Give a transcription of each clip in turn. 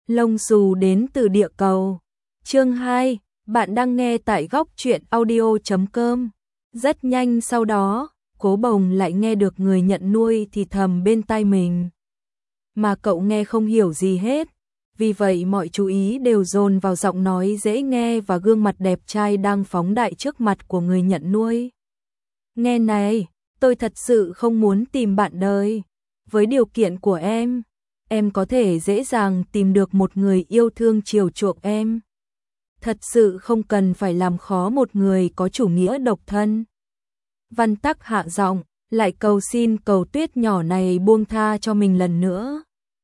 Lông xù đến từ địa cầu. Chương 2, bạn đang nghe tại góc truyện audio.com. Rất nhanh sau đó, Cố Bồng lại nghe được người nhận nuôi thì thầm bên tai mình. Mà cậu nghe không hiểu gì hết, vì vậy mọi chú ý đều dồn vào giọng nói dễ nghe và gương mặt đẹp trai đang phóng đại trước mặt của người nhận nuôi. Nghe này, tôi thật sự không muốn tìm bạn đời. Với điều kiện của em có thể dễ dàng tìm được một người yêu thương chiều chuộng em. Thật sự không cần phải làm khó một người có chủ nghĩa độc thân. Văn Tắc hạ giọng, lại cầu xin Cầu Tuyết nhỏ này buông tha cho mình lần nữa.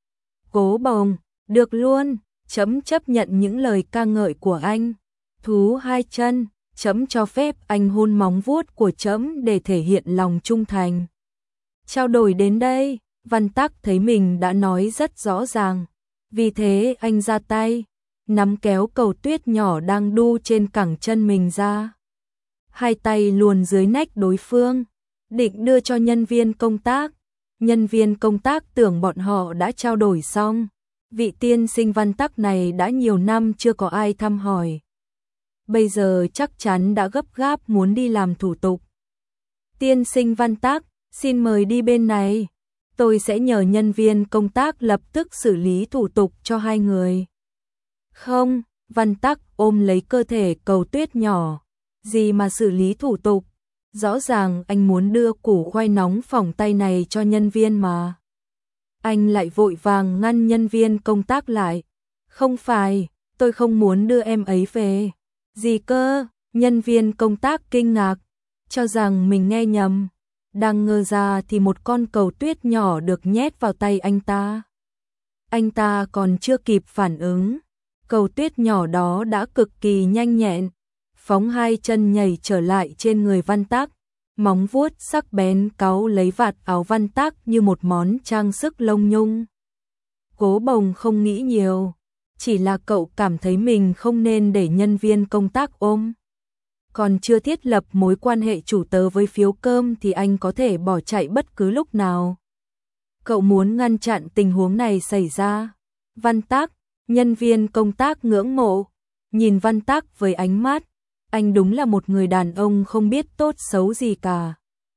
Cố Bồng, được luôn, chấm chấp nhận những lời ca ngợi của anh. Thú hai chân, chấm cho phép anh hôn móng vuốt của chấm để thể hiện lòng trung thành. Trao đổi đến đây, Văn Tắc thấy mình đã nói rất rõ ràng. Vì thế anh ra tay, nắm kéo Cầu Tuyết nhỏ đang đu trên cẳng chân mình ra. Hai tay luồn dưới nách đối phương, định đưa cho nhân viên công tác. Nhân viên công tác tưởng bọn họ đã trao đổi xong. Vị tiên sinh Văn Tắc này đã nhiều năm chưa có ai thăm hỏi. Bây giờ chắc chắn đã gấp gáp muốn đi làm thủ tục. Tiên sinh Văn Tắc, xin mời đi bên này. Tôi sẽ nhờ nhân viên công tác lập tức xử lý thủ tục cho hai người. Không, Văn Tắc ôm lấy cơ thể Cầu Tuyết nhỏ. Gì mà xử lý thủ tục? Rõ ràng anh muốn đưa củ khoai nóng phỏng tay này cho nhân viên mà. Anh lại vội vàng ngăn nhân viên công tác lại. Không phải, tôi không muốn đưa em ấy về. Gì cơ? Nhân viên công tác kinh ngạc, cho rằng mình nghe nhầm. Đang ngơ ra thì một con Cầu Tuyết nhỏ được nhét vào tay anh ta. Anh ta còn chưa kịp phản ứng, Cầu Tuyết nhỏ đó đã cực kỳ nhanh nhẹn, phóng hai chân nhảy trở lại trên người Văn Tắc, móng vuốt sắc bén cáu lấy vạt áo Văn Tắc như một món trang sức lông nhung. Cố Bồng không nghĩ nhiều, chỉ là cậu cảm thấy mình không nên để nhân viên công tác ôm. Còn chưa thiết lập mối quan hệ chủ tớ với Phiếu Cơm thì anh có thể bỏ chạy bất cứ lúc nào. Cậu muốn ngăn chặn tình huống này xảy ra. Văn Tắc, nhân viên công tác ngưỡng mộ, nhìn Văn Tắc với ánh mắt, anh đúng là một người đàn ông không biết tốt xấu gì cả.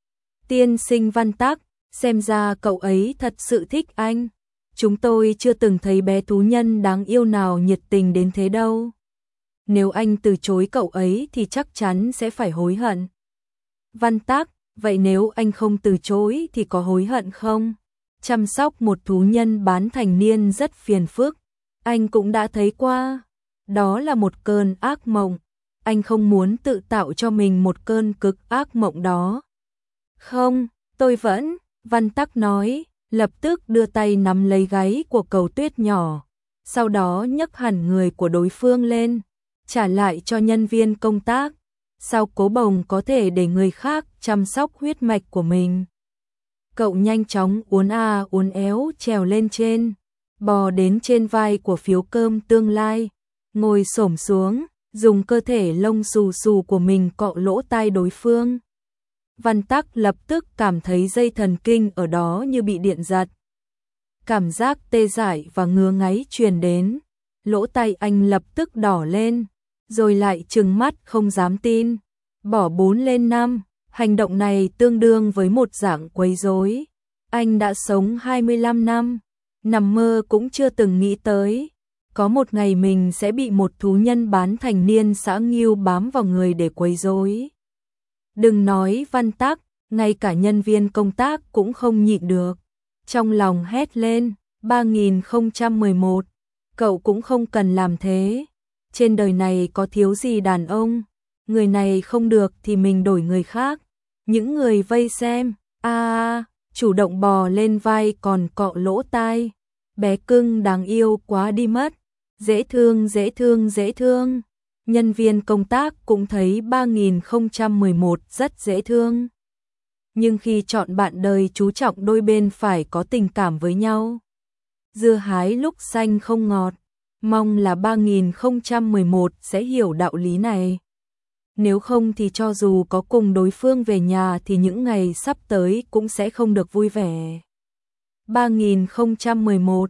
Tiên sinh Văn Tắc, xem ra cậu ấy thật sự thích anh. Chúng tôi chưa từng thấy bé thú nhân đáng yêu nào nhiệt tình đến thế đâu. Nếu anh từ chối cậu ấy thì chắc chắn sẽ phải hối hận. Văn Tắc, vậy nếu anh không từ chối thì có hối hận không? Chăm sóc một thú nhân bán thành niên rất phiền phức. Anh cũng đã thấy qua. Đó là một cơn ác mộng. Anh không muốn tự tạo cho mình một cơn cực ác mộng đó. Không, tôi vẫn, Văn Tắc nói, lập tức đưa tay nắm lấy gáy của Cầu Tuyết nhỏ. Sau đó nhấc hẳn người của đối phương lên, trả lại cho nhân viên công tác. Sao Cố Bồng có thể để người khác chăm sóc huyết mạch của mình? Cậu nhanh chóng uốn éo trèo lên trên, bò đến trên vai của Phiếu Cơm tương lai, ngồi xổm xuống, dùng cơ thể lông xù xù của mình cọ lỗ tai đối phương. Văn Tắc lập tức cảm thấy dây thần kinh ở đó như bị điện giật. Cảm giác tê dại và ngứa ngáy truyền đến, lỗ tai anh lập tức đỏ lên, rồi lại trừng mắt không dám tin. Bỏ 4 lên 5, hành động này tương đương với một dạng quấy rối. Anh đã sống 25 năm, nằm mơ cũng chưa từng nghĩ tới. Có một ngày mình sẽ bị một thú nhân bán thành niên xã Nghiêu bám vào người để quấy rối. Đừng nói Văn Tắc, ngay cả nhân viên công tác cũng không nhịn được. Trong lòng hét lên, 3011, cậu cũng không cần làm thế. Trên đời này có thiếu gì đàn ông, người này không được thì mình đổi người khác. Những người vây xem, chủ động bò lên vai còn cọ lỗ tai. Bé cưng đáng yêu quá đi mất. Dễ thương, dễ thương, dễ thương. Nhân viên công tác cũng thấy 3011 rất dễ thương. Nhưng khi chọn bạn đời chú trọng đôi bên phải có tình cảm với nhau. Dưa hái lúc xanh không ngọt. Mong là 3011 sẽ hiểu đạo lý này. Nếu không thì cho dù có cùng đối phương về nhà thì những ngày sắp tới cũng sẽ không được vui vẻ. 3011,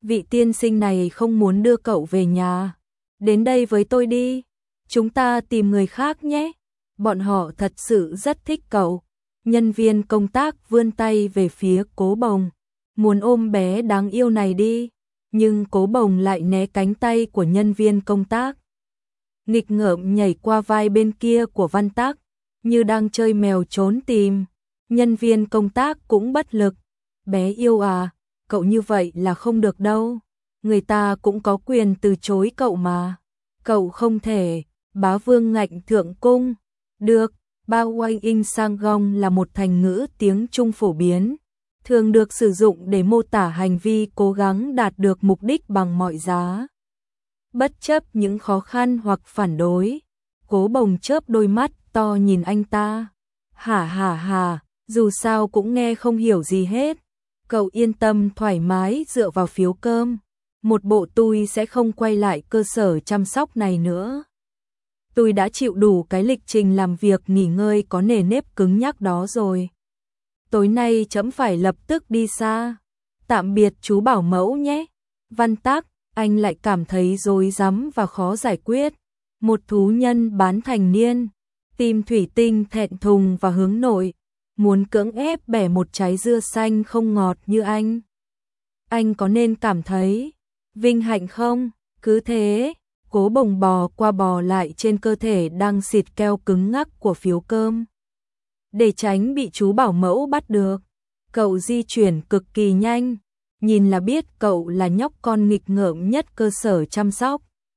vị tiên sinh này không muốn đưa cậu về nhà. Đến đây với tôi đi, chúng ta tìm người khác nhé. Bọn họ thật sự rất thích cậu. Nhân viên công tác vươn tay về phía Cố Bồng, muốn ôm bé đáng yêu này đi, nhưng Cố Bồng lại né cánh tay của nhân viên công tác. Nghịch ngợm nhảy qua vai bên kia của Văn Tắc, như đang chơi mèo trốn tìm. Nhân viên công tác cũng bất lực. Bé yêu à, cậu như vậy là không được đâu. Người ta cũng có quyền từ chối cậu mà. Cậu không thể. Bá Vương ngạnh thượng cung. Được, Bao Oanh In Sang Gong là một thành ngữ tiếng Trung phổ biến, thường được sử dụng để mô tả hành vi cố gắng đạt được mục đích bằng mọi giá, bất chấp những khó khăn hoặc phản đối. Cố Bồng chớp đôi mắt to nhìn anh ta. Hả, dù sao cũng nghe không hiểu gì hết. Cậu yên tâm thoải mái dựa vào phiếu cơm. Một bộ tôi sẽ không quay lại cơ sở chăm sóc này nữa. Tôi đã chịu đủ cái lịch trình làm việc nghỉ ngơi có nề nếp cứng nhắc đó rồi. Tối nay trẫm phải lập tức đi xa. Tạm biệt chú bảo mẫu nhé. Văn Tắc, anh lại cảm thấy rối rắm và khó giải quyết. Một thú nhân bán thành niên, tim thủy tinh thẹn thùng và hướng nội, muốn cưỡng ép bẻ một trái dưa xanh không ngọt như anh. Anh có nên cảm thấy vinh hạnh không? Cứ thế, Cố Bồng bò qua bò lại trên cơ thể đang xịt keo cứng ngắc của phiếu cơm. Để tránh bị chú bảo mẫu bắt được, cậu di chuyển cực kỳ nhanh, nhìn là biết cậu là nhóc con nghịch ngợm nhất cơ sở chăm sóc.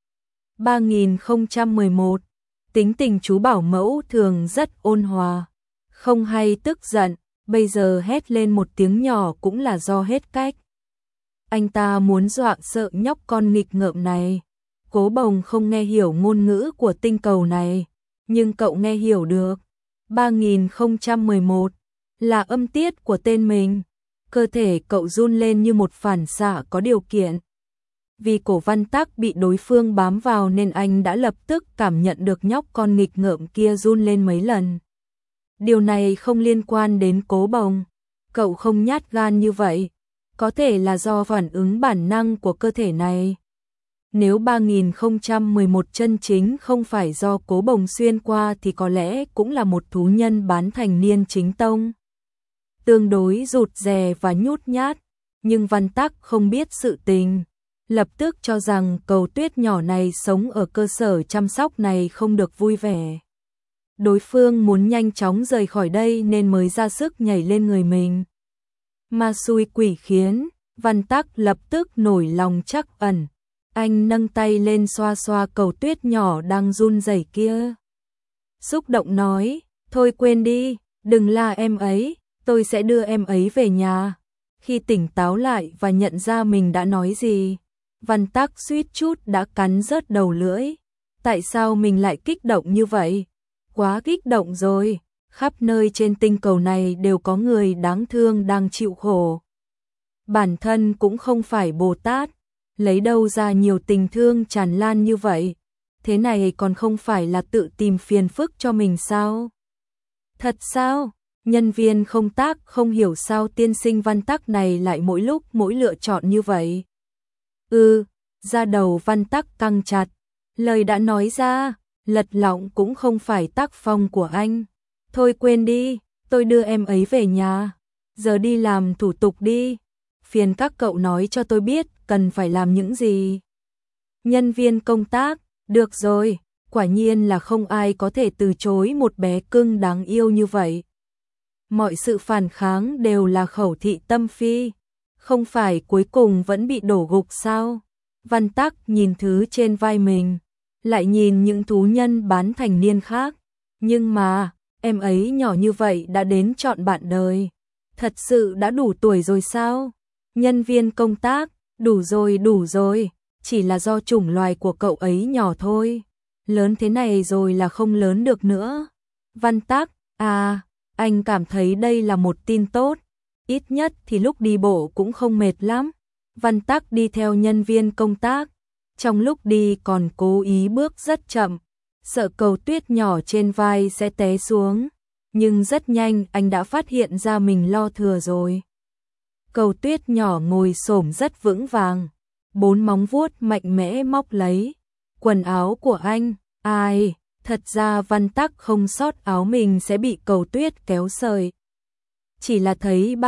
3011, tính tình chú bảo mẫu thường rất ôn hòa, không hay tức giận, bây giờ hét lên một tiếng nhỏ cũng là do hết cách. Anh ta muốn dọa sợ nhóc con nghịch ngợm này. Cố Bồng không nghe hiểu ngôn ngữ của tinh cầu này, nhưng cậu nghe hiểu được. 3011 là âm tiết của tên mình. Cơ thể cậu run lên như một phản xạ có điều kiện. Vì cổ Văn Tắc bị đối phương bám vào nên anh đã lập tức cảm nhận được nhóc con nghịch ngợm kia run lên mấy lần. Điều này không liên quan đến Cố Bồng. Cậu không nhát gan như vậy. Có thể là do phản ứng bản năng của cơ thể này. Nếu 3011 chân chính không phải do Cố Bồng xuyên qua thì có lẽ cũng là một thú nhân bán thành niên chính tông. Tương đối rụt rè và nhút nhát, nhưng Văn Tắc không biết sự tình. Lập tức cho rằng Cầu Tuyết nhỏ này sống ở cơ sở chăm sóc này không được vui vẻ. Đối phương muốn nhanh chóng rời khỏi đây nên mới ra sức nhảy lên người mình. Ma xui quỷ khiến, Văn Tắc lập tức nổi lòng trắc ẩn. Anh nâng tay lên xoa xoa Cầu Tuyết nhỏ đang run rẩy kia. Xúc động nói, thôi quên đi, đừng la em ấy, tôi sẽ đưa em ấy về nhà. Khi tỉnh táo lại và nhận ra mình đã nói gì, Văn Tắc suýt chút đã cắn rớt đầu lưỡi. Tại sao mình lại kích động như vậy? Quá kích động rồi, khắp nơi trên tinh cầu này đều có người đáng thương đang chịu khổ. Bản thân cũng không phải Bồ Tát, lấy đâu ra nhiều tình thương tràn lan như vậy? Thế này còn không phải là tự tìm phiền phức cho mình sao? Thật sao? Nhân viên công tác không hiểu sao tiên sinh Văn Tắc này lại mỗi lúc mỗi lựa chọn như vậy. Da đầu Văn Tắc căng chặt, lời đã nói ra, lật lọng cũng không phải tác phong của anh. Thôi quên đi, tôi đưa em ấy về nhà. Giờ đi làm thủ tục đi. Phiền các cậu nói cho tôi biết cần phải làm những gì. Nhân viên công tác, được rồi, quả nhiên là không ai có thể từ chối một bé cưng đáng yêu như vậy. Mọi sự phản kháng đều là khẩu thị tâm phi, không phải cuối cùng vẫn bị đổ gục sao? Văn Tắc nhìn thứ trên vai mình, lại nhìn những thú nhân bán thành niên khác. Nhưng mà, em ấy nhỏ như vậy đã đến chọn bạn đời. Thật sự đã đủ tuổi rồi sao? Nhân viên công tác, đủ rồi, chỉ là do chủng loài của cậu ấy nhỏ thôi. Lớn thế này rồi là không lớn được nữa. Văn Tắc, anh cảm thấy đây là một tin tốt. Ít nhất thì lúc đi bộ cũng không mệt lắm. Văn Tắc đi theo nhân viên công tác. Trong lúc đi còn cố ý bước rất chậm, sợ Cầu Tuyết nhỏ trên vai sẽ té xuống. Nhưng rất nhanh anh đã phát hiện ra mình lo thừa rồi. Cầu Tuyết nhỏ ngồi xổm rất vững vàng, 4 móng vuốt mạnh mẽ móc lấy quần áo của anh. Ai, thật ra Văn Tắc không sót áo mình sẽ bị Cầu Tuyết kéo sợi. Chỉ là thấy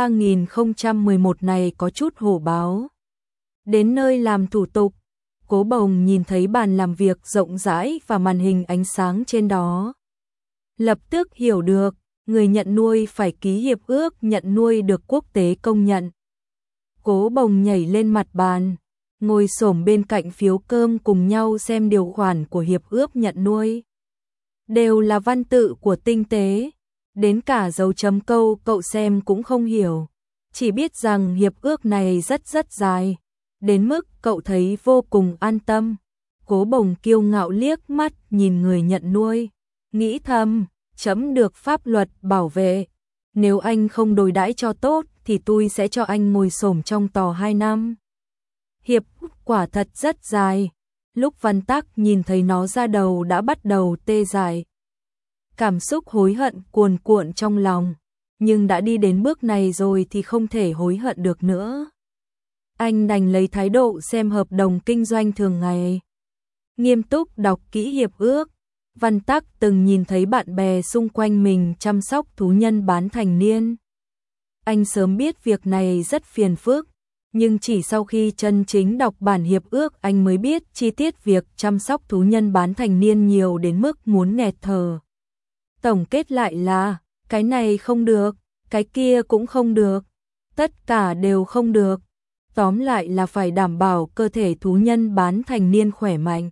3011 này có chút hổ báo. Đến nơi làm thủ tục, Cố Bồng nhìn thấy bàn làm việc rộng rãi và màn hình ánh sáng trên đó. Lập tức hiểu được, người nhận nuôi phải ký hiệp ước nhận nuôi được quốc tế công nhận. Cố Bồng nhảy lên mặt bàn, ngồi xổm bên cạnh phiếu cơm cùng nhau xem điều khoản của hiệp ước nhận nuôi. Đều là văn tự của tinh tế, đến cả dấu chấm câu cậu xem cũng không hiểu. Chỉ biết rằng hiệp ước này rất dài, đến mức cậu thấy vô cùng an tâm. Cố Bồng kiêu ngạo liếc mắt nhìn người nhận nuôi, nghĩ thầm, chấm được pháp luật bảo vệ. Nếu anh không đối đãi cho tốt thì tôi sẽ cho anh ngồi xổm trong tòa 2 năm. Hiệp quả thật rất dài. Lúc Văn Tắc nhìn thấy nó ra đầu đã bắt đầu tê dại. Cảm xúc hối hận cuồn cuộn trong lòng, nhưng đã đi đến bước này rồi thì không thể hối hận được nữa. Anh đành lấy thái độ xem hợp đồng kinh doanh thường ngày, nghiêm túc đọc kỹ hiệp ước. Văn Tắc từng nhìn thấy bạn bè xung quanh mình chăm sóc thú nhân bán thành niên. Anh sớm biết việc này rất phiền phức, nhưng chỉ sau khi chân chính đọc bản hiệp ước anh mới biết chi tiết việc chăm sóc thú nhân bán thành niên nhiều đến mức muốn nghẹt thở. Tổng kết lại là, cái này không được, cái kia cũng không được, tất cả đều không được. Tóm lại là phải đảm bảo cơ thể thú nhân bán thành niên khỏe mạnh,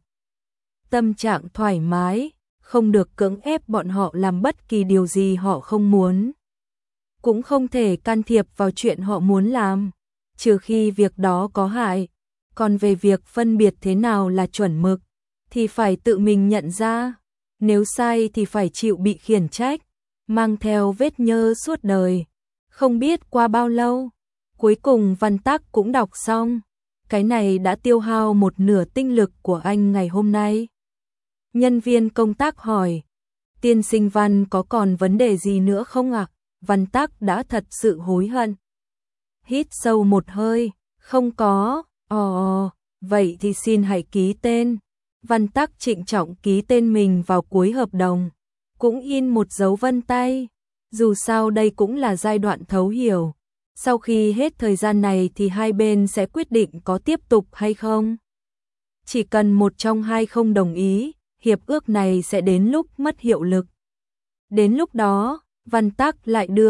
tâm trạng thoải mái, không được cưỡng ép bọn họ làm bất kỳ điều gì họ không muốn. Cũng không thể can thiệp vào chuyện họ muốn làm, trừ khi việc đó có hại. Còn về việc phân biệt thế nào là chuẩn mực, thì phải tự mình nhận ra. Nếu sai thì phải chịu bị khiển trách, mang theo vết nhơ suốt đời. Không biết qua bao lâu, cuối cùng Văn Tắc cũng đọc xong. Cái này đã tiêu hao một nửa tinh lực của anh ngày hôm nay. Nhân viên công tác hỏi, tiên sinh Văn có còn vấn đề gì nữa không ạ? Văn Tắc đã thật sự hối hận. Hít sâu một hơi, không có. Vậy thì xin hãy ký tên. Văn Tắc trịnh trọng ký tên mình vào cuối hợp đồng, cũng in một dấu vân tay. Dù sao đây cũng là giai đoạn thấu hiểu. Sau khi hết thời gian này thì hai bên sẽ quyết định có tiếp tục hay không. Chỉ cần một trong hai không đồng ý, hiệp ước này sẽ đến lúc mất hiệu lực. Đến lúc đó, Văn Tắc lại đưa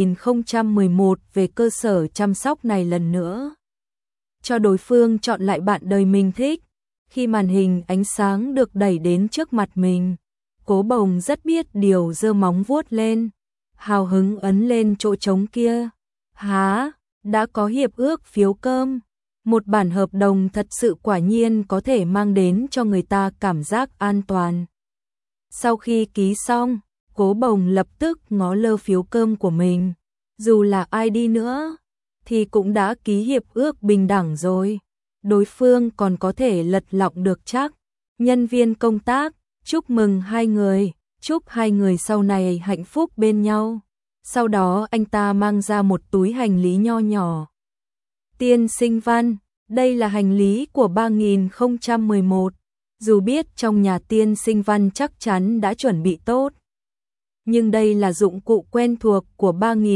3011 về cơ sở chăm sóc này lần nữa, cho đối phương chọn lại bạn đời mình thích. Khi màn hình ánh sáng được đẩy đến trước mặt mình, Cố Bồng rất biết điều, giơ móng vuốt lên, hào hứng ấn lên chỗ trống kia. Há, đã có hiệp ước phiếu cơm. Một bản hợp đồng thật sự quả nhiên có thể mang đến cho người ta cảm giác an toàn. Sau khi ký xong, Cố Bồng lập tức ngó lơ phiếu cơm của mình. Dù là ai đi nữa, thì cũng đã ký hiệp ước bình đẳng rồi. Đối phương còn có thể lật lọng được chắc. Nhân viên công tác, chúc mừng hai người, chúc hai người sau này hạnh phúc bên nhau. Sau đó anh ta mang ra một túi hành lý nho nhỏ. Tiên sinh Văn, đây là hành lý của 3011. Dù biết trong nhà tiên sinh Văn chắc chắn đã chuẩn bị tốt, nhưng đây là dụng cụ quen thuộc của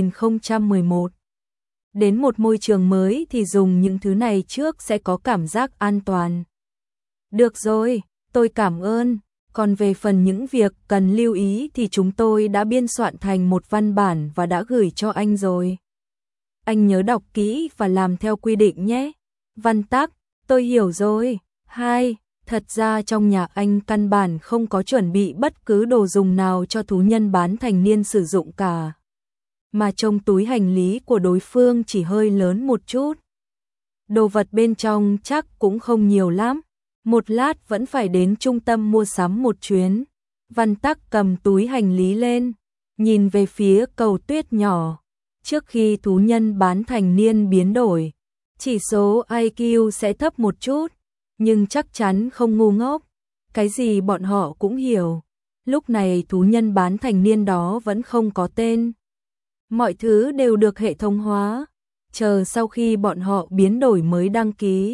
3011. Đến một môi trường mới thì dùng những thứ này trước sẽ có cảm giác an toàn. Được rồi, tôi cảm ơn. Còn về phần những việc cần lưu ý thì chúng tôi đã biên soạn thành một văn bản và đã gửi cho anh rồi. Anh nhớ đọc kỹ và làm theo quy định nhé. Văn Tắc, tôi hiểu rồi. 2. Thật ra trong nhà anh căn bản không có chuẩn bị bất cứ đồ dùng nào cho thú nhân bán thành niên sử dụng cả. Mà trong túi hành lý của đối phương chỉ hơi lớn một chút. Đồ vật bên trong chắc cũng không nhiều lắm. Một lát vẫn phải đến trung tâm mua sắm một chuyến. Văn Tắc cầm túi hành lý lên, nhìn về phía Cầu Tuyết nhỏ. Trước khi thú nhân bán thành niên biến đổi, chỉ số IQ sẽ thấp một chút, nhưng chắc chắn không ngu ngốc. Cái gì bọn họ cũng hiểu. Lúc này thú nhân bán thành niên đó vẫn không có tên. Mọi thứ đều được hệ thống hóa, chờ sau khi bọn họ biến đổi mới đăng ký.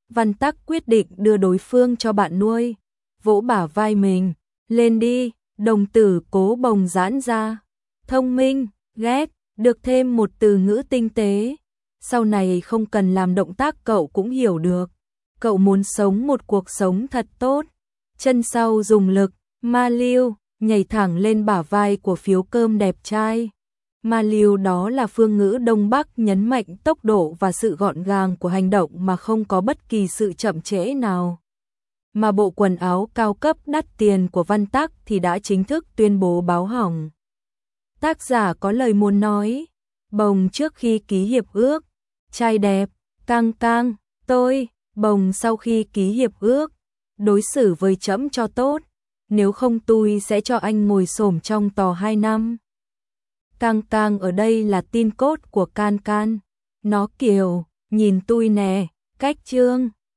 Văn Tắc quyết định đưa đối phương cho bạn nuôi, vỗ bả vai mình, lên đi, đồng tử Cố Bồng giãn ra, thông minh, ghét, được thêm một từ ngữ tinh tế. Sau này không cần làm động tác cậu cũng hiểu được. Cậu muốn sống một cuộc sống thật tốt. Chân sau dùng lực, ma lưu, nhảy thẳng lên bả vai của Phiếu Cơm đẹp trai. Ma lưu đó là phương ngữ Đông Bắc nhấn mạnh tốc độ và sự gọn gàng của hành động mà không có bất kỳ sự chậm trễ nào. Mà bộ quần áo cao cấp đắt tiền của Văn Tắc thì đã chính thức tuyên bố báo hỏng. Tác giả có lời muốn nói, Bồng trước khi ký hiệp ước, trai đẹp, căng căng, tôi, Bồng sau khi ký hiệp ước, đối xử với trẫm cho tốt, nếu không tôi sẽ cho anh ngồi xổm trong tòa 2 năm. Căng căng ở đây là tin cốt của Can Can, nó kiểu, nhìn tôi nè, cách trương,